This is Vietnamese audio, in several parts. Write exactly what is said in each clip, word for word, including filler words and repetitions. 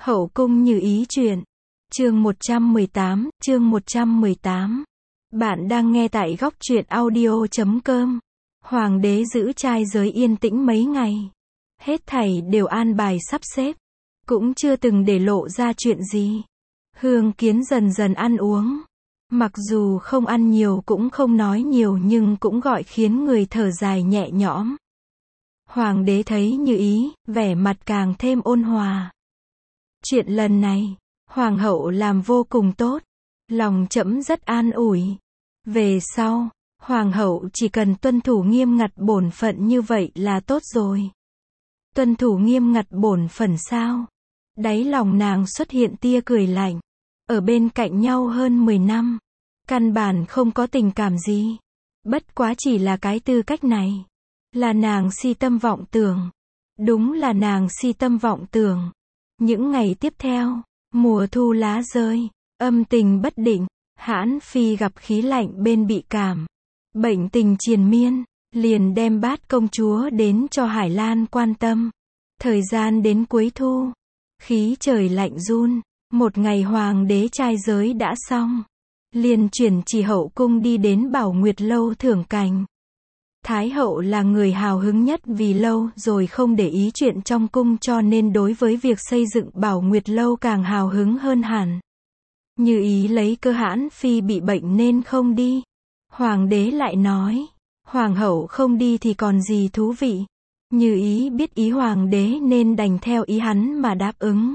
Hậu cung Như Ý truyện. Chương một trăm mười tám, chương một trăm mười tám. Bạn đang nghe tại góc truyện audio chấm com. Hoàng đế giữ trai giới yên tĩnh mấy ngày. Hết thảy đều an bài sắp xếp. Cũng chưa từng để lộ ra chuyện gì. Hương Kiến dần dần ăn uống. Mặc dù không ăn nhiều cũng không nói nhiều nhưng cũng gọi khiến người thở dài nhẹ nhõm. Hoàng đế thấy Như Ý, vẻ mặt càng thêm ôn hòa. Chuyện lần này, Hoàng hậu làm vô cùng tốt. Lòng trẫm rất an ủi. Về sau, Hoàng hậu chỉ cần tuân thủ nghiêm ngặt bổn phận như vậy là tốt rồi. Tuân thủ nghiêm ngặt bổn phận sao? Đáy lòng nàng xuất hiện tia cười lạnh. Ở bên cạnh nhau hơn mười năm. Căn bản không có tình cảm gì. Bất quá chỉ là cái tư cách này. Là nàng si tâm vọng tưởng. Đúng là nàng si tâm vọng tưởng. Những ngày tiếp theo, mùa thu lá rơi, âm tình bất định, Hãn Phi gặp khí lạnh bên bị cảm. Bệnh tình triền miên, liền đem Bát công chúa đến cho Hải Lan quan tâm. Thời gian đến cuối thu, khí trời lạnh run, một ngày hoàng đế trai giới đã xong. Liền chuyển chỉ hậu cung đi đến Bảo Nguyệt Lâu thưởng cảnh. Thái hậu là người hào hứng nhất vì lâu rồi không để ý chuyện trong cung cho nên đối với việc xây dựng Bảo Nguyệt Lâu càng hào hứng hơn hẳn. Như Ý lấy cơ Hãn Phi bị bệnh nên không đi. Hoàng đế lại nói, hoàng hậu không đi thì còn gì thú vị. Như Ý biết ý hoàng đế nên đành theo ý hắn mà đáp ứng.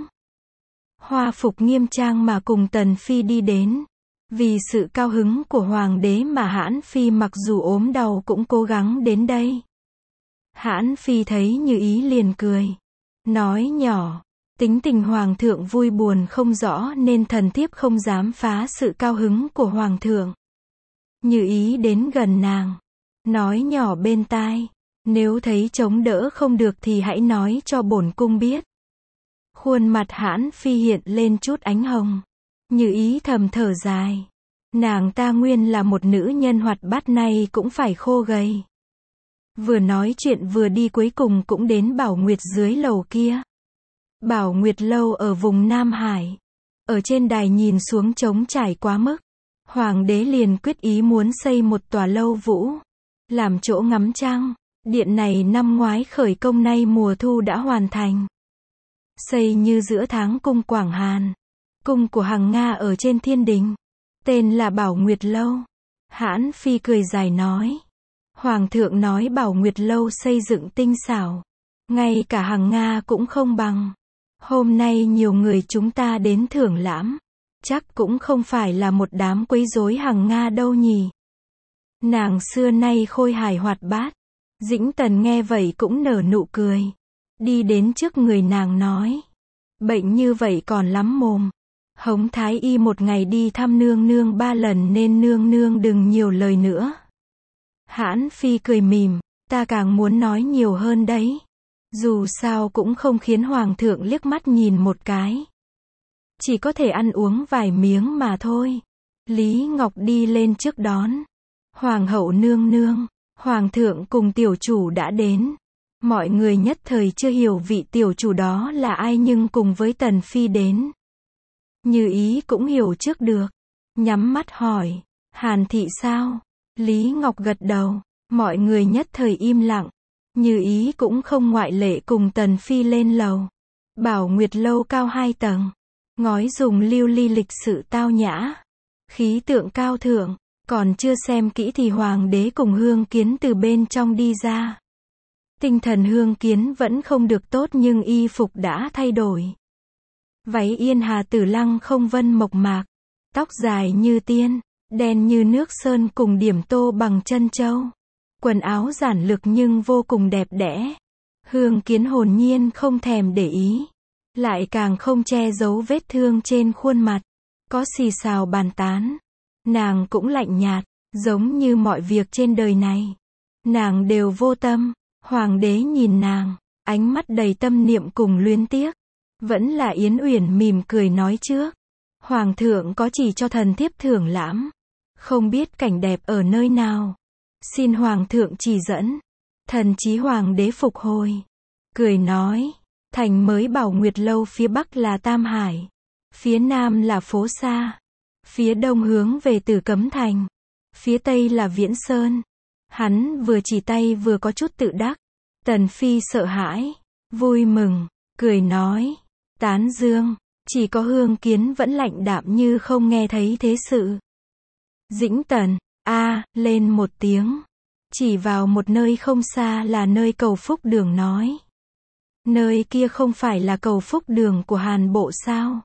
Hoa phục nghiêm trang mà cùng Tần Phi đi đến. Vì sự cao hứng của hoàng đế mà Hãn Phi mặc dù ốm đau cũng cố gắng đến đây. Hãn Phi thấy Như Ý liền cười. Nói nhỏ, tính tình hoàng thượng vui buồn không rõ nên thần thiếp không dám phá sự cao hứng của hoàng thượng. Như Ý đến gần nàng. Nói nhỏ bên tai. Nếu thấy chống đỡ không được thì hãy nói cho bổn cung biết. Khuôn mặt Hãn Phi hiện lên chút ánh hồng. Như Ý thầm thở dài. Nàng ta nguyên là một nữ nhân hoạt bát nay cũng phải khô gầy. Vừa nói chuyện vừa đi cuối cùng cũng đến Bảo Nguyệt dưới lầu kia. Bảo Nguyệt Lâu ở vùng Nam Hải. Ở trên đài nhìn xuống trống trải quá mức. Hoàng đế liền quyết ý muốn xây một tòa lâu vũ. Làm chỗ ngắm trăng. Điện này năm ngoái khởi công nay mùa thu đã hoàn thành. Xây như giữa tháng cung Quảng Hàn. Cung của Hằng Nga ở trên thiên đình. Tên là Bảo Nguyệt Lâu. Hãn Phi cười dài nói. Hoàng thượng nói Bảo Nguyệt Lâu xây dựng tinh xảo. Ngay cả Hằng Nga cũng không bằng. Hôm nay nhiều người chúng ta đến thưởng lãm. Chắc cũng không phải là một đám quấy rối Hằng Nga đâu nhỉ. Nàng xưa nay khôi hài hoạt bát. Dĩnh Tần nghe vậy cũng nở nụ cười. Đi đến trước người nàng nói. Bệnh như vậy còn lắm mồm. Hống Thái y một ngày đi thăm nương nương ba lần nên nương nương đừng nhiều lời nữa. Hãn Phi cười mỉm, ta càng muốn nói nhiều hơn đấy. Dù sao cũng không khiến hoàng thượng liếc mắt nhìn một cái. Chỉ có thể ăn uống vài miếng mà thôi. Lý Ngọc đi lên trước đón. Hoàng hậu nương nương, hoàng thượng cùng tiểu chủ đã đến. Mọi người nhất thời chưa hiểu vị tiểu chủ đó là ai nhưng cùng với Tần Phi đến. Như Ý cũng hiểu trước được. Nhắm mắt hỏi. Hàn thị sao? Lý Ngọc gật đầu. Mọi người nhất thời im lặng. Như Ý cũng không ngoại lệ cùng Tần Phi lên lầu. Bảo Nguyệt Lâu cao hai tầng. Ngói dùng lưu ly lịch sự tao nhã. Khí tượng cao thượng. Còn chưa xem kỹ thì hoàng đế cùng Hương Kiến từ bên trong đi ra. Tinh thần Hương Kiến vẫn không được tốt nhưng y phục đã thay đổi. Váy yên hà tử lăng không vân mộc mạc. Tóc dài như tiên, đen như nước sơn cùng điểm tô bằng chân châu. Quần áo giản lược nhưng vô cùng đẹp đẽ. Hương Kiến hồn nhiên không thèm để ý. Lại càng không che giấu vết thương trên khuôn mặt. Có xì xào bàn tán. Nàng cũng lạnh nhạt, giống như mọi việc trên đời này. Nàng đều vô tâm. Hoàng đế nhìn nàng, ánh mắt đầy tâm niệm cùng luyến tiếc. Vẫn là Yến Uyển mỉm cười nói trước. Hoàng thượng có chỉ cho thần thiếp thưởng lãm. Không biết cảnh đẹp ở nơi nào. Xin hoàng thượng chỉ dẫn. Thần chí hoàng đế phục hồi. Cười nói. Thành mới Bảo Nguyệt Lâu phía bắc là Tam Hải, phía nam là Phố Sa, phía đông hướng về Tử Cấm Thành, phía tây là Viễn Sơn. Hắn vừa chỉ tay vừa có chút tự đắc. Tần Phi sợ hãi, vui mừng, cười nói, tán dương, chỉ có Hương Kiến vẫn lạnh đạm như không nghe thấy thế sự. Dĩnh Tần, a, lên một tiếng, chỉ vào một nơi không xa là nơi Cầu Phúc Đường nói. Nơi kia không phải là Cầu Phúc Đường của Hàn Bộ sao?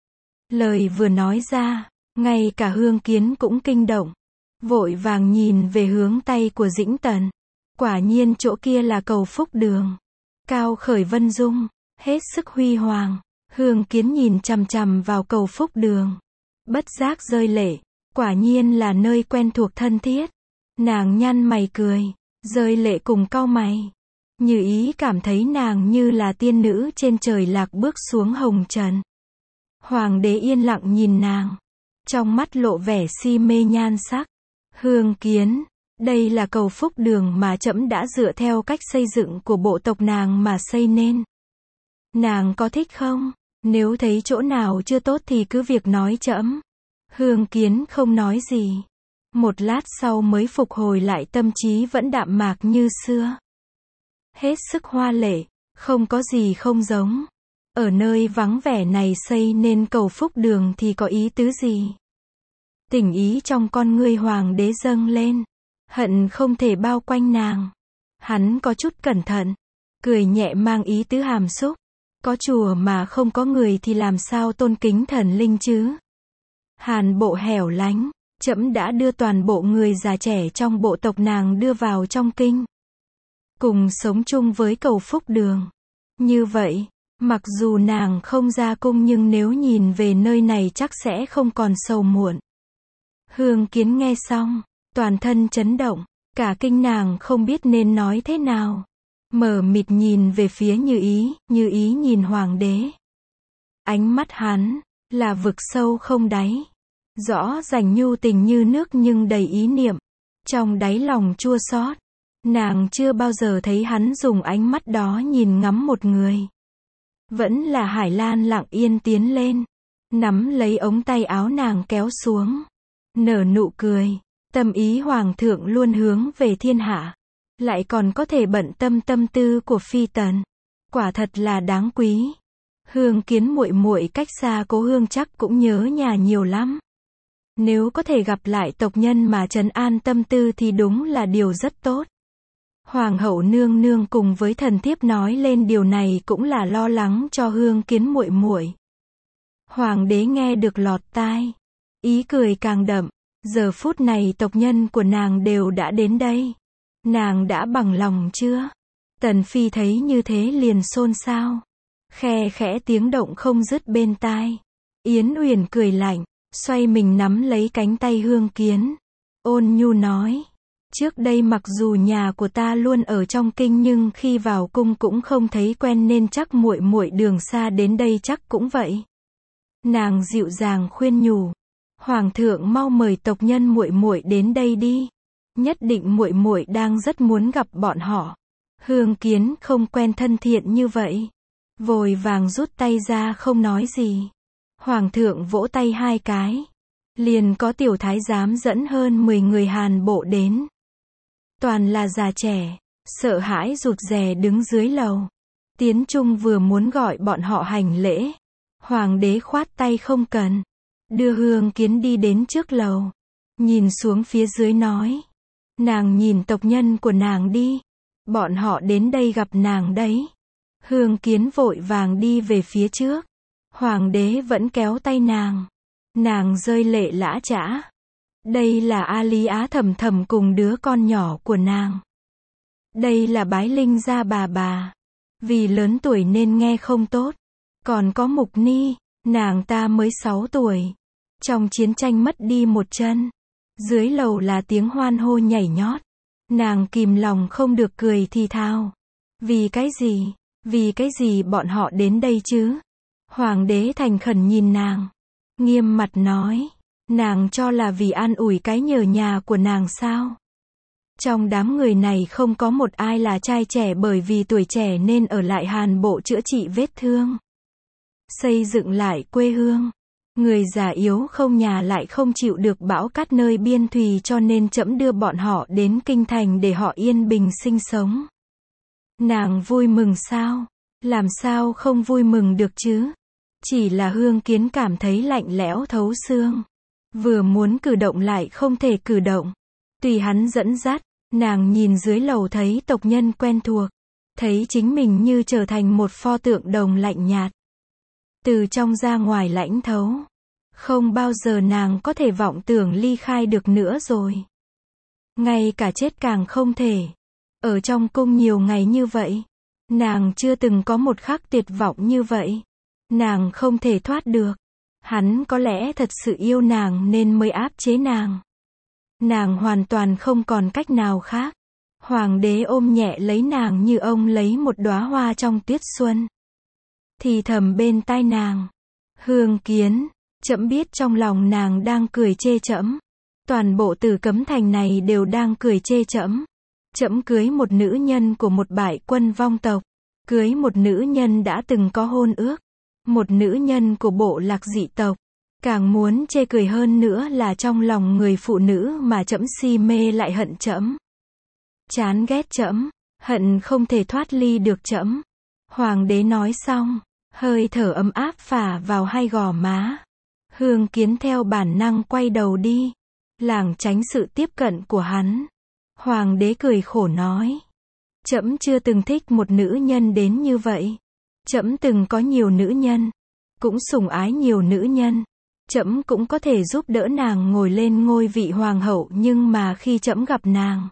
Lời vừa nói ra, ngay cả Hương Kiến cũng kinh động, vội vàng nhìn về hướng tây của Dĩnh Tần. Quả nhiên chỗ kia là Cầu Phúc Đường, cao khởi vân dung, hết sức huy hoàng. Hương Kiến nhìn chằm chằm vào Cầu Phúc Đường, bất giác rơi lệ, quả nhiên là nơi quen thuộc thân thiết. Nàng nhăn mày cười, rơi lệ cùng cau mày, Như Ý cảm thấy nàng như là tiên nữ trên trời lạc bước xuống hồng trần. Hoàng đế yên lặng nhìn nàng, trong mắt lộ vẻ si mê nhan sắc. Hương Kiến, đây là Cầu Phúc Đường mà trẫm đã dựa theo cách xây dựng của bộ tộc nàng mà xây nên. Nàng có thích không? Nếu thấy chỗ nào chưa tốt thì cứ việc nói trẫm. Hương Kiến không nói gì. Một lát sau mới phục hồi lại tâm trí vẫn đạm mạc như xưa. Hết sức hoa lệ, không có gì không giống. Ở nơi vắng vẻ này xây nên Cầu Phúc Đường thì có ý tứ gì? Tình ý trong con ngươi hoàng đế dâng lên, hận không thể bao quanh nàng. Hắn có chút cẩn thận, cười nhẹ mang ý tứ hàm xúc. Có chùa mà không có người thì làm sao tôn kính thần linh chứ? Hàn Bộ hẻo lánh, trẫm đã đưa toàn bộ người già trẻ trong bộ tộc nàng đưa vào trong kinh, cùng sống chung với Cầu Phúc Đường. Như vậy, mặc dù nàng không ra cung nhưng nếu nhìn về nơi này chắc sẽ không còn sầu muộn. Hương Kiến nghe xong, toàn thân chấn động, cả kinh nàng không biết nên nói thế nào. Mở mịt nhìn về phía Như Ý, Như Ý nhìn hoàng đế. Ánh mắt hắn, là vực sâu không đáy. Rõ rành nhu tình như nước nhưng đầy ý niệm. Trong đáy lòng chua xót. Nàng chưa bao giờ thấy hắn dùng ánh mắt đó nhìn ngắm một người. Vẫn là Hải Lan lặng yên tiến lên, nắm lấy ống tay áo nàng kéo xuống, nở nụ cười. Tâm ý hoàng thượng luôn hướng về thiên hạ, lại còn có thể bận tâm tâm tư của phi tần, quả thật là đáng quý. Hương Kiến muội muội cách xa cố hương chắc cũng nhớ nhà nhiều lắm. Nếu có thể gặp lại tộc nhân mà trấn an tâm tư thì đúng là điều rất tốt. Hoàng hậu nương nương cùng với thần thiếp nói lên điều này cũng là lo lắng cho Hương Kiến muội muội. Hoàng đế nghe được lọt tai, ý cười càng đậm. Giờ phút này tộc nhân của nàng đều đã đến đây. Nàng đã bằng lòng chưa? Tần Phi thấy như thế liền xôn xao, khe khẽ tiếng động không dứt bên tai. Yến Uyển cười lạnh, xoay mình nắm lấy cánh tay Hương Kiến, ôn nhu nói, trước đây mặc dù nhà của ta luôn ở trong kinh nhưng khi vào cung cũng không thấy quen nên chắc muội muội đường xa đến đây chắc cũng vậy. Nàng dịu dàng khuyên nhủ, hoàng thượng mau mời tộc nhân muội muội đến đây đi, nhất định muội muội đang rất muốn gặp bọn họ. Hương Kiến không quen thân thiện như vậy, vội vàng rút tay ra không nói gì. Hoàng thượng vỗ tay hai cái, liền có tiểu thái giám dẫn hơn mười người Hàn Bộ đến. Toàn là già trẻ, sợ hãi rụt rè đứng dưới lầu. Tiến Trung vừa muốn gọi bọn họ hành lễ, hoàng đế khoát tay không cần, đưa Hương Kiến đi đến trước lầu, nhìn xuống phía dưới nói, nàng nhìn tộc nhân của nàng đi, bọn họ đến đây gặp nàng đấy. Hương Kiến vội vàng đi về phía trước, hoàng đế vẫn kéo tay nàng, nàng rơi lệ lã chã. Đây là A Lý Á Thầm Thầm cùng đứa con nhỏ của nàng. Đây là Bái Linh gia bà bà, vì lớn tuổi nên nghe không tốt. Còn có Mục Ni, nàng ta mới sáu tuổi, trong chiến tranh mất đi một chân. Dưới lầu là tiếng hoan hô nhảy nhót, nàng kìm lòng không được cười thì thào. Vì cái gì, vì cái gì bọn họ đến đây chứ? Hoàng đế thành khẩn nhìn nàng, nghiêm mặt nói, nàng cho là vì an ủi cái nhờ nhà của nàng sao? Trong đám người này không có một ai là trai trẻ, bởi vì tuổi trẻ nên ở lại Hàn Bộ chữa trị vết thương, xây dựng lại quê hương. Người già yếu không nhà lại không chịu được bão cát nơi biên thùy, cho nên trẫm đưa bọn họ đến kinh thành để họ yên bình sinh sống. Nàng vui mừng sao? Làm sao không vui mừng được chứ? Chỉ là Hương Kiến cảm thấy lạnh lẽo thấu xương. Vừa muốn cử động lại không thể cử động. Tùy hắn dẫn dắt, nàng nhìn dưới lầu thấy tộc nhân quen thuộc. Thấy chính mình như trở thành một pho tượng đồng lạnh nhạt. Từ trong ra ngoài lãnh thấu. Không bao giờ nàng có thể vọng tưởng ly khai được nữa rồi. Ngay cả chết càng không thể. Ở trong cung nhiều ngày như vậy, nàng chưa từng có một khắc tuyệt vọng như vậy. Nàng không thể thoát được. Hắn có lẽ thật sự yêu nàng nên mới áp chế nàng. Nàng hoàn toàn không còn cách nào khác. Hoàng đế ôm nhẹ lấy nàng như ông lấy một đóa hoa trong tuyết xuân. Thì thầm bên tai nàng. Hương Kiến, trẫm biết trong lòng nàng đang cười chê trẫm. Toàn bộ Tử Cấm Thành này đều đang cười chê trẫm. Trẫm cưới một nữ nhân của một bại quân vong tộc. Cưới một nữ nhân đã từng có hôn ước. Một nữ nhân của bộ lạc dị tộc. Càng muốn chê cười hơn nữa là trong lòng người phụ nữ mà trẫm si mê lại hận trẫm. Chán ghét trẫm, hận không thể thoát ly được trẫm. Hoàng đế nói xong, hơi thở ấm áp phả vào hai gò má. Hương Kiến theo bản năng quay đầu đi, lảng tránh sự tiếp cận của hắn. Hoàng đế cười khổ nói, trẫm chưa từng thích một nữ nhân đến như vậy. Trẫm từng có nhiều nữ nhân, cũng sủng ái nhiều nữ nhân. Trẫm cũng có thể giúp đỡ nàng ngồi lên ngôi vị hoàng hậu, nhưng mà khi trẫm gặp nàng,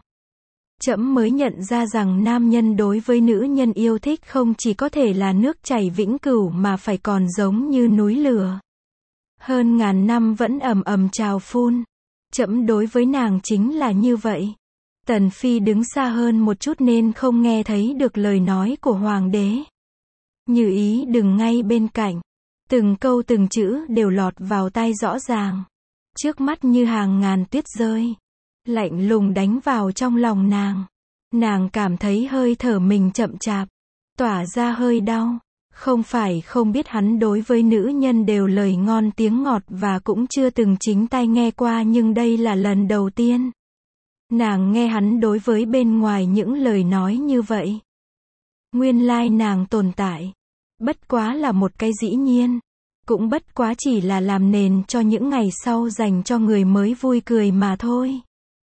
trẫm mới nhận ra rằng nam nhân đối với nữ nhân yêu thích không chỉ có thể là nước chảy vĩnh cửu mà phải còn giống như núi lửa. Hơn ngàn năm vẫn ầm ầm trào phun. Trẫm đối với nàng chính là như vậy. Tần Phi đứng xa hơn một chút nên không nghe thấy được lời nói của hoàng đế. Như Ý đừng ngay bên cạnh. Từng câu từng chữ đều lọt vào tai rõ ràng. Trước mắt như hàng ngàn tuyết rơi. Lạnh lùng đánh vào trong lòng nàng. Nàng cảm thấy hơi thở mình chậm chạp. Tỏa ra hơi đau. Không phải không biết hắn đối với nữ nhân đều lời ngon tiếng ngọt và cũng chưa từng chính tai nghe qua, nhưng đây là lần đầu tiên nàng nghe hắn đối với bên ngoài những lời nói như vậy. Nguyên lai nàng tồn tại. Bất quá là một cái dĩ nhiên. Cũng bất quá chỉ là làm nền cho những ngày sau dành cho người mới vui cười mà thôi.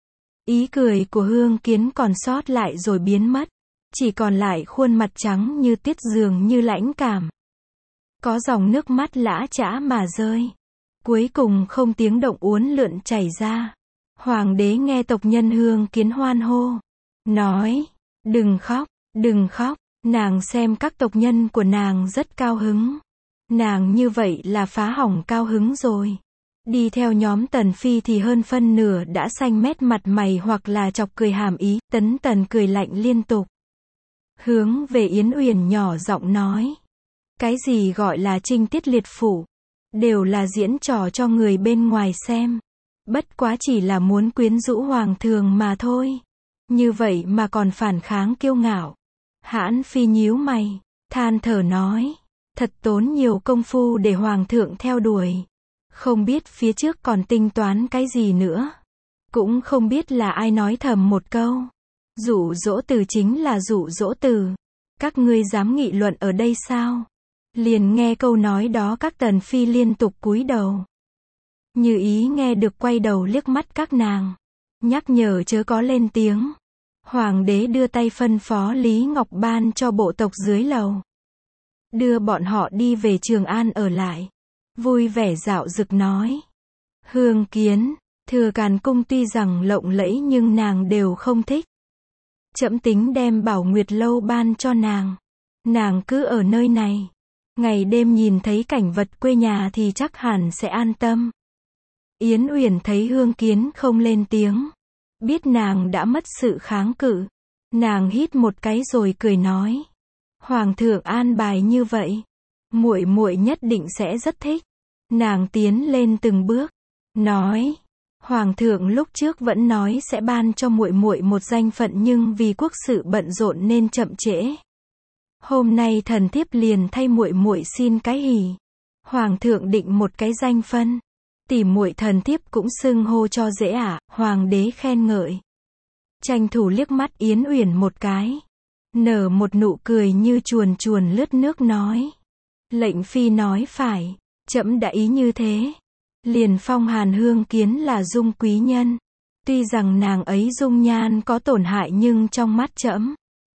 Ý cười của Hương Kiến còn sót lại rồi biến mất. Chỉ còn lại khuôn mặt trắng như tuyết, dường như lãnh cảm. Có dòng nước mắt lã chã mà rơi. Cuối cùng không tiếng động uốn lượn chảy ra. Hoàng đế nghe tộc nhân Hương Kiến hoan hô. Nói, đừng khóc, đừng khóc. Nàng xem các tộc nhân của nàng rất cao hứng. Nàng như vậy là phá hỏng cao hứng rồi. Đi theo nhóm Tần Phi thì hơn phân nửa đã xanh mét mặt mày hoặc là chọc cười hàm ý. Tấn Tần cười lạnh liên tục. Hướng về Yến Uyển nhỏ giọng nói. Cái gì gọi là trinh tiết liệt phủ? Đều là diễn trò cho người bên ngoài xem. Bất quá chỉ là muốn quyến rũ hoàng thượng mà thôi. Như vậy mà còn phản kháng kiêu ngạo. Hãn Phi nhíu mày, than thở nói. Thật tốn nhiều công phu để hoàng thượng theo đuổi. Không biết phía trước còn tính toán cái gì nữa. Cũng không biết là ai nói thầm một câu. Dụ dỗ từ chính là dụ dỗ từ. Các ngươi dám nghị luận ở đây sao? Liền nghe câu nói đó các Tần Phi liên tục cúi đầu. Như Ý nghe được quay đầu liếc mắt các nàng. Nhắc nhở chớ có lên tiếng. Hoàng đế đưa tay phân phó Lý Ngọc Ban cho bộ tộc dưới lầu. Đưa bọn họ đi về Trường An ở lại. Vui vẻ dạo dực nói. Hương Kiến, Thừa Càn Cung tuy rằng lộng lẫy nhưng nàng đều không thích. Trẫm tính đem Bảo Nguyệt Lâu ban cho nàng. Nàng cứ ở nơi này. Ngày đêm nhìn thấy cảnh vật quê nhà thì chắc hẳn sẽ an tâm. Yến Uyển thấy Hương Kiến không lên tiếng. Biết nàng đã mất sự kháng cự. Nàng hít một cái rồi cười nói. Hoàng thượng an bài như vậy. Muội muội nhất định sẽ rất thích. Nàng tiến lên từng bước. Nói. Hoàng thượng lúc trước vẫn nói sẽ ban cho muội muội một danh phận nhưng vì quốc sự bận rộn nên chậm trễ. Hôm nay thần thiếp liền thay muội muội xin cái hỉ. Hoàng thượng định một cái danh phân. Tỉ muội thần thiếp cũng xưng hô cho dễ ạ, à, hoàng đế khen ngợi. Tranh thủ liếc mắt Yến Uyển một cái. Nở một nụ cười như chuồn chuồn lướt nước nói. Lệnh phi nói phải, trẫm đã ý như thế. Liền phong Hàn Hương Kiến là dung quý nhân. Tuy rằng nàng ấy dung nhan có tổn hại nhưng trong mắt trẫm,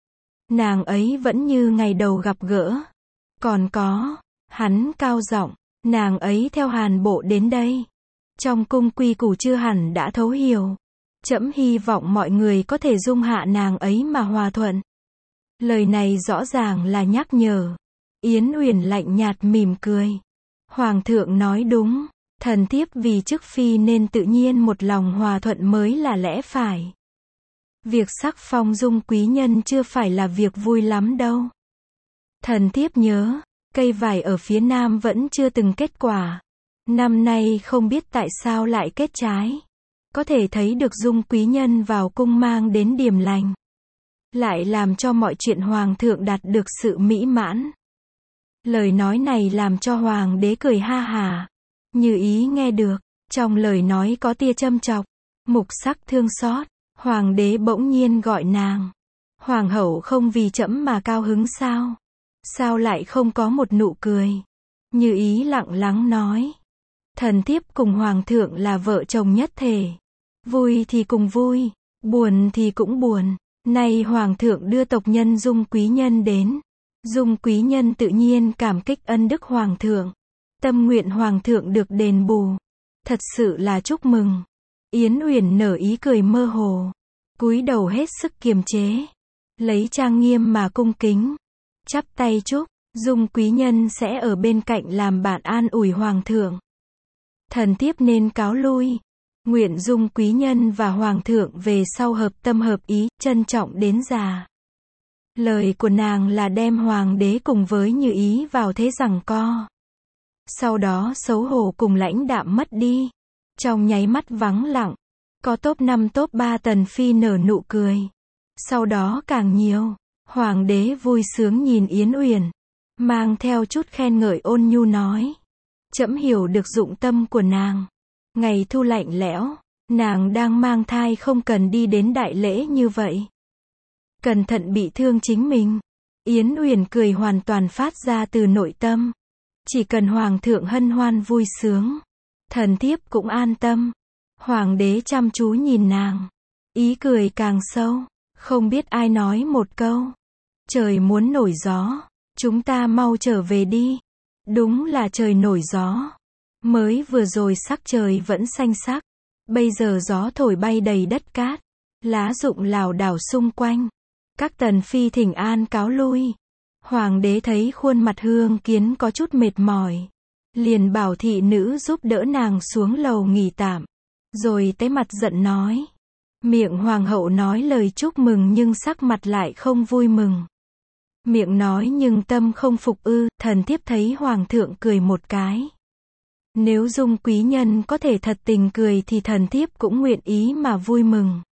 nàng ấy vẫn như ngày đầu gặp gỡ. Còn có, hắn cao giọng, nàng ấy theo Hàn bộ đến đây. Trong cung quy củ chưa hẳn đã thấu hiểu. Trẫm hy vọng mọi người có thể dung hạ nàng ấy mà hòa thuận. Lời này rõ ràng là nhắc nhở. Yến Uyển lạnh nhạt mỉm cười. Hoàng thượng nói đúng. Thần thiếp vì chức phi nên tự nhiên một lòng hòa thuận mới là lẽ phải. Việc sắc phong dung quý nhân chưa phải là việc vui lắm đâu. Thần thiếp nhớ, cây vải ở phía nam vẫn chưa từng kết quả. Năm nay không biết tại sao lại kết trái. Có thể thấy được dung quý nhân vào cung mang đến điềm lành. Lại làm cho mọi chuyện hoàng thượng đạt được sự mỹ mãn. Lời nói này làm cho hoàng đế cười ha hà. Như Ý nghe được, trong lời nói có tia châm chọc, mục sắc thương xót. Hoàng đế bỗng nhiên gọi nàng. Hoàng hậu không vì trẫm mà cao hứng sao? Sao lại không có một nụ cười? Như Ý lặng lắng nói. Thần thiếp cùng hoàng thượng là vợ chồng nhất thể. Vui thì cùng vui, buồn thì cũng buồn. Nay hoàng thượng đưa tộc nhân dung quý nhân đến. Dung quý nhân tự nhiên cảm kích ân đức hoàng thượng. Tâm nguyện hoàng thượng được đền bù. Thật sự là chúc mừng. Yến Uyển nở ý cười mơ hồ. Cúi đầu hết sức kiềm chế. Lấy trang nghiêm mà cung kính. Chắp tay chúc. Dung quý nhân sẽ ở bên cạnh làm bạn an ủi hoàng thượng. Thần thiếp nên cáo lui. Nguyện dung quý nhân và hoàng thượng về sau hợp tâm hợp ý, trân trọng đến già. Lời của nàng là đem hoàng đế cùng với Như Ý vào thế giằng co. Sau đó xấu hổ cùng lãnh đạm mất đi. Trong nháy mắt vắng lặng. Có top năm top ba tần phi nở nụ cười. Sau đó càng nhiều. Hoàng đế vui sướng nhìn Yến Uyển. Mang theo chút khen ngợi ôn nhu nói. Trẫm hiểu được dụng tâm của nàng. Ngày thu lạnh lẽo. Nàng đang mang thai không cần đi đến đại lễ như vậy. Cẩn thận bị thương chính mình. Yến Uyển cười hoàn toàn phát ra từ nội tâm. Chỉ cần hoàng thượng hân hoan vui sướng. Thần thiếp cũng an tâm. Hoàng đế chăm chú nhìn nàng. Ý cười càng sâu. Không biết ai nói một câu. Trời muốn nổi gió. Chúng ta mau trở về đi. Đúng là trời nổi gió. Mới vừa rồi sắc trời vẫn xanh sắc. Bây giờ gió thổi bay đầy đất cát. Lá rụng lảo đảo xung quanh. Các tần phi thỉnh an cáo lui. Hoàng đế thấy khuôn mặt Hương Kiến có chút mệt mỏi. Liền bảo thị nữ giúp đỡ nàng xuống lầu nghỉ tạm. Rồi tái mặt giận nói. Miệng hoàng hậu nói lời chúc mừng nhưng sắc mặt lại không vui mừng. Miệng nói nhưng tâm không phục ư. Thần thiếp thấy hoàng thượng cười một cái. Nếu dung quý nhân có thể thật tình cười thì thần thiếp cũng nguyện ý mà vui mừng.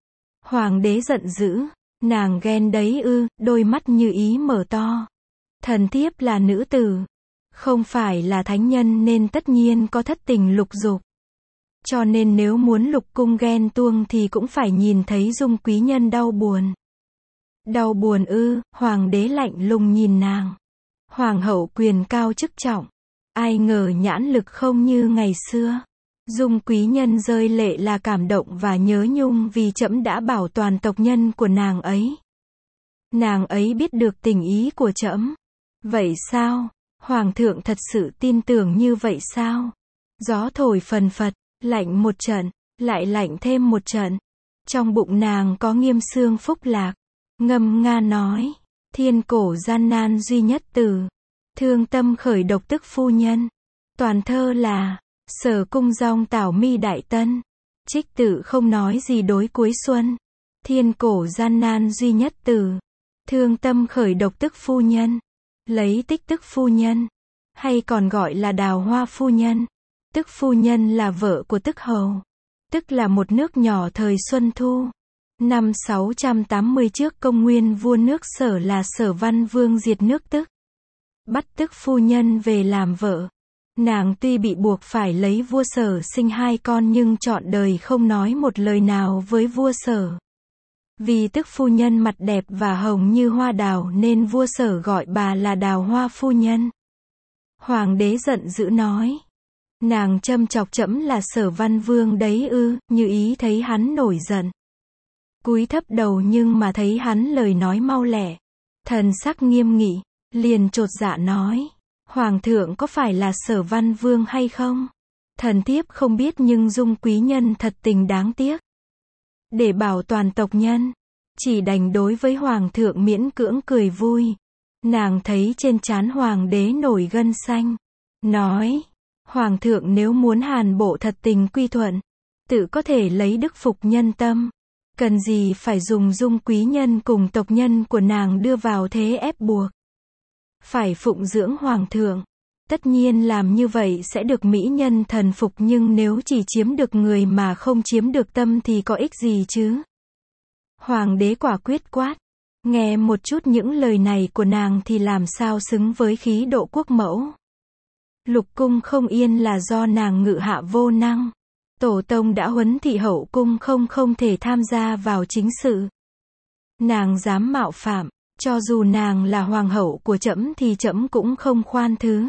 Hoàng đế giận dữ. Nàng ghen đấy ư? Đôi mắt Như Ý mở to. Thần thiếp là nữ tử. Không phải là thánh nhân nên tất nhiên có thất tình lục dục. Cho nên nếu muốn lục cung ghen tuông thì cũng phải nhìn thấy dung quý nhân đau buồn. Đau buồn ư? Hoàng đế lạnh lùng nhìn nàng. Hoàng hậu quyền cao chức trọng. Ai ngờ nhãn lực không như ngày xưa. Dung quý nhân rơi lệ là cảm động và nhớ nhung vì trẫm đã bảo toàn tộc nhân của nàng ấy. Nàng ấy biết được tình ý của trẫm. Vậy sao? Hoàng thượng thật sự tin tưởng như vậy sao? Gió thổi phần phật, lạnh một trận, lại lạnh thêm một trận. Trong bụng nàng có Nghiêm Xương Phúc Lạc. Ngâm nga nói. Thiên cổ gian nan duy nhất từ. Thương tâm khởi độc tức phu nhân. Toàn thơ là. Sở cung dòng tảo mi đại tân. Trích tự không nói gì đối cuối xuân. Thiên cổ gian nan duy nhất từ. Thương tâm khởi độc tức phu nhân. Lấy tích tức phu nhân. Hay còn gọi là đào hoa phu nhân. Tức phu nhân là vợ của tức hầu. tức là một nước nhỏ thời Xuân Thu. Năm sáu trăm tám mươi trước công nguyên, vua nước Sở là Sở Văn Vương diệt nước Tức, bắt Tức phu nhân về làm vợ. Nàng tuy bị buộc phải lấy vua Sở sinh hai con nhưng trọn đời không nói một lời nào với vua Sở. Vì Tức phu nhân mặt đẹp và hồng như hoa đào nên vua Sở gọi bà là Đào Hoa phu nhân. Hoàng đế giận dữ nói: nàng châm chọc trẫm là Sở Văn Vương đấy ư? Như Ý thấy hắn nổi giận, cúi thấp đầu nhưng mà thấy hắn lời nói mau lẹ, thần sắc nghiêm nghị, liền chột dạ nói: Hoàng thượng có phải là Sở Văn Vương hay không? Thần thiếp không biết nhưng dung quý nhân thật tình đáng tiếc. Để bảo toàn tộc nhân, chỉ đành đối với Hoàng thượng miễn cưỡng cười vui. Nàng thấy trên trán Hoàng đế nổi gân xanh, nói: Hoàng thượng nếu muốn hàn bộ thật tình quy thuận, tự có thể lấy đức phục nhân tâm. Cần gì phải dùng dung quý nhân cùng tộc nhân của nàng đưa vào thế ép buộc. Phải phụng dưỡng Hoàng thượng. Tất nhiên làm như vậy sẽ được mỹ nhân thần phục, nhưng nếu chỉ chiếm được người mà không chiếm được tâm thì có ích gì chứ? Hoàng đế quả quyết quát. Nghe một chút những lời này của nàng thì làm sao xứng với khí độ quốc mẫu. Lục cung không yên là do nàng ngự hạ vô năng. Tổ tông đã huấn thị hậu cung không không thể tham gia vào chính sự. Nàng dám mạo phạm, cho dù nàng là hoàng hậu của trẫm thì trẫm cũng không khoan thứ.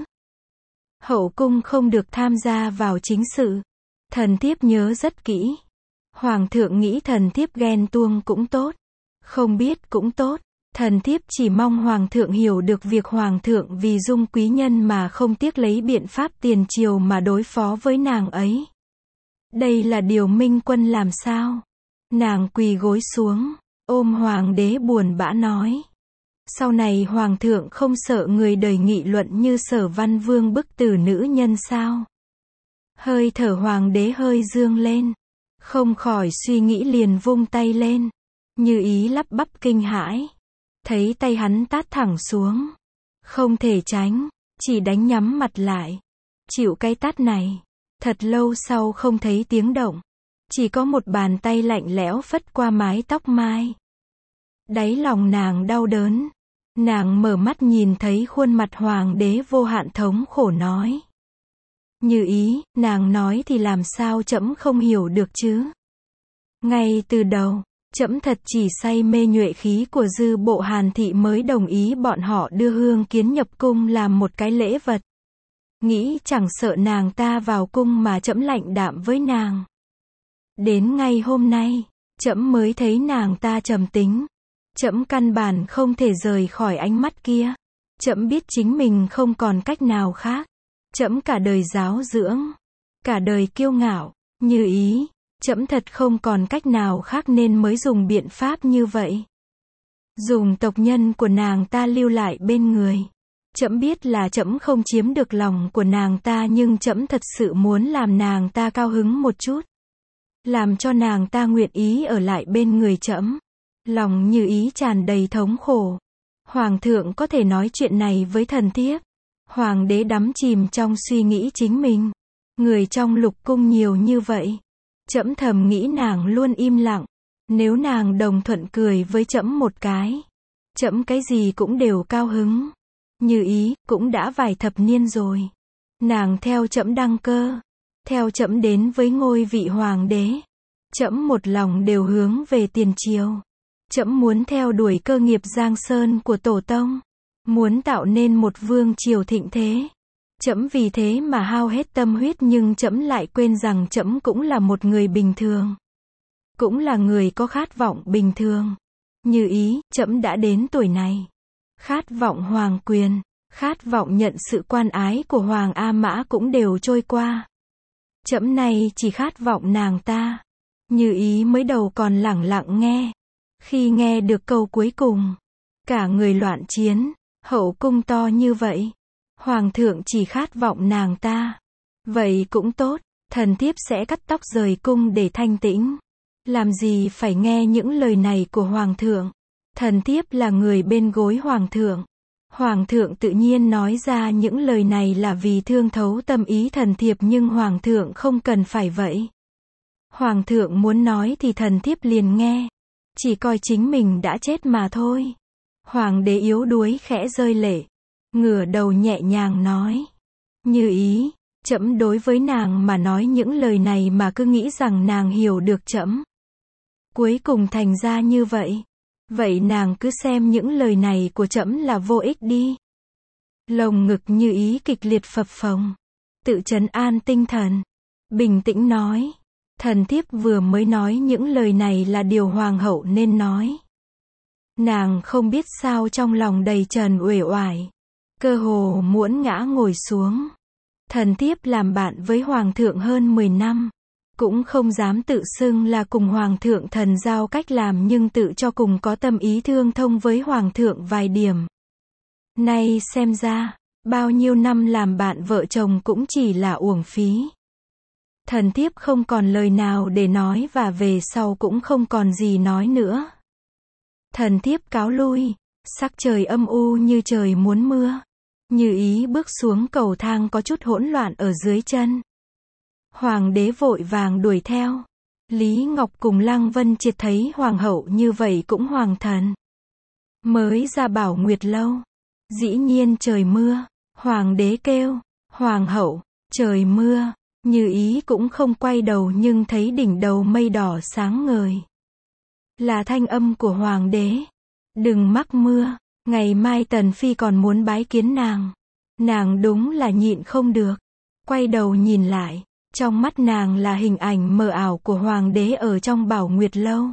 Hậu cung không được tham gia vào chính sự. Thần thiếp nhớ rất kỹ. Hoàng thượng nghĩ thần thiếp ghen tuông cũng tốt, không biết cũng tốt. Thần thiếp chỉ mong Hoàng thượng hiểu được việc Hoàng thượng vì dung quý nhân mà không tiếc lấy biện pháp tiền triều mà đối phó với nàng ấy. Đây là điều minh quân làm sao? Nàng quỳ gối xuống, ôm Hoàng đế buồn bã nói: sau này Hoàng thượng không sợ người đời nghị luận như Sở Văn Vương bức tử nữ nhân sao? Hơi thở Hoàng đế hơi dương lên, không khỏi suy nghĩ liền vung tay lên. Như Ý lắp bắp kinh hãi, thấy tay hắn tát thẳng xuống, không thể tránh, chỉ đánh nhắm mặt lại, chịu cái tát này. Thật lâu sau không thấy tiếng động, chỉ có một bàn tay lạnh lẽo phất qua mái tóc mai. Đáy lòng nàng đau đớn, nàng mở mắt nhìn thấy khuôn mặt Hoàng đế vô hạn thống khổ nói: Như Ý, nàng nói thì làm sao trẫm không hiểu được chứ? Ngay từ đầu, trẫm thật chỉ say mê nhuệ khí của dư bộ Hàn thị mới đồng ý bọn họ đưa Hương Kiến nhập cung làm một cái lễ vật. Nghĩ chẳng sợ nàng ta vào cung mà trẫm lạnh đạm với nàng. Đến ngày hôm nay, trẫm mới thấy nàng ta trầm tính. Trẫm căn bản không thể rời khỏi ánh mắt kia. Trẫm biết chính mình không còn cách nào khác. Trẫm cả đời giáo dưỡng, cả đời kiêu ngạo, Như Ý, trẫm thật không còn cách nào khác nên mới dùng biện pháp như vậy. Dùng tộc nhân của nàng ta lưu lại bên người. Trẫm biết là trẫm không chiếm được lòng của nàng ta nhưng trẫm thật sự muốn làm nàng ta cao hứng một chút. Làm cho nàng ta nguyện ý ở lại bên người trẫm. Lòng Như Ý tràn đầy thống khổ. Hoàng thượng có thể nói chuyện này với thần thiếp. Hoàng đế đắm chìm trong suy nghĩ chính mình. Người trong lục cung nhiều như vậy. Trẫm thầm nghĩ nàng luôn im lặng. Nếu nàng đồng thuận cười với trẫm một cái, trẫm cái gì cũng đều cao hứng. Như Ý, cũng đã vài thập niên rồi. Nàng theo trẫm đăng cơ, theo trẫm đến với ngôi vị hoàng đế. Trẫm một lòng đều hướng về tiền triều. Trẫm muốn theo đuổi cơ nghiệp Giang Sơn của tổ tông, muốn tạo nên một vương triều thịnh thế. Trẫm vì thế mà hao hết tâm huyết nhưng trẫm lại quên rằng trẫm cũng là một người bình thường. Cũng là người có khát vọng bình thường. Như Ý, trẫm đã đến tuổi này. Khát vọng hoàng quyền, khát vọng nhận sự quan ái của Hoàng A Mã cũng đều trôi qua. Trẫm này chỉ khát vọng nàng ta. Như Ý mới đầu còn lẳng lặng nghe. Khi nghe được câu cuối cùng, cả người loạn chiến, hậu cung to như vậy. Hoàng thượng chỉ khát vọng nàng ta. Vậy cũng tốt, thần thiếp sẽ cắt tóc rời cung để thanh tĩnh. Làm gì phải nghe những lời này của Hoàng thượng. Thần thiếp là người bên gối Hoàng thượng. Hoàng thượng tự nhiên nói ra những lời này là vì thương thấu tâm ý thần thiếp nhưng Hoàng thượng không cần phải vậy. Hoàng thượng muốn nói thì thần thiếp liền nghe. Chỉ coi chính mình đã chết mà thôi. Hoàng đế yếu đuối khẽ rơi lệ. Ngửa đầu nhẹ nhàng nói. Như ý, trẫm đối với nàng mà nói những lời này mà cứ nghĩ rằng nàng hiểu được trẫm. Cuối cùng thành ra như vậy. Vậy nàng cứ xem những lời này của trẫm là vô ích đi. Lồng ngực Như ý kịch liệt phập phồng. Tự trấn an tinh thần. Bình tĩnh nói. Thần thiếp vừa mới nói những lời này là điều hoàng hậu nên nói. Nàng không biết sao trong lòng đầy trần uể oải. Cơ hồ muốn ngã ngồi xuống. Thần thiếp làm bạn với hoàng thượng hơn mười năm. Cũng không dám tự xưng là cùng hoàng thượng thần giao cách làm nhưng tự cho cùng có tâm ý thương thông với hoàng thượng vài điểm. Nay xem ra, bao nhiêu năm làm bạn vợ chồng cũng chỉ là uổng phí. Thần thiếp không còn lời nào để nói và về sau cũng không còn gì nói nữa. Thần thiếp cáo lui. Sắc trời âm u như trời muốn mưa. Như ý bước xuống cầu thang có chút hỗn loạn ở dưới chân. Hoàng đế vội vàng đuổi theo. Lý Ngọc cùng Lăng Vân Triệt thấy hoàng hậu như vậy cũng hoàng thần. Mới ra Bảo Nguyệt lâu. Dĩ nhiên trời mưa. Hoàng đế kêu. Hoàng hậu, trời mưa. Như ý cũng không quay đầu nhưng thấy đỉnh đầu mây đỏ sáng ngời. Là thanh âm của hoàng đế. Đừng mắc mưa. Ngày mai Tần Phi còn muốn bái kiến nàng. Nàng đúng là nhịn không được. Quay đầu nhìn lại. Trong mắt nàng là hình ảnh mờ ảo của hoàng đế ở trong Bảo Nguyệt lâu.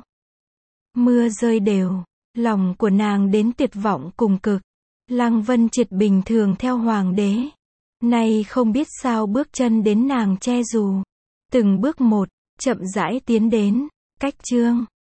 Mưa rơi đều. Lòng của nàng đến tuyệt vọng cùng cực. Lăng Vân Triệt bình thường theo hoàng đế. Nay không biết sao bước chân đến nàng che dù. Từng bước một, chậm rãi tiến đến. Cách chương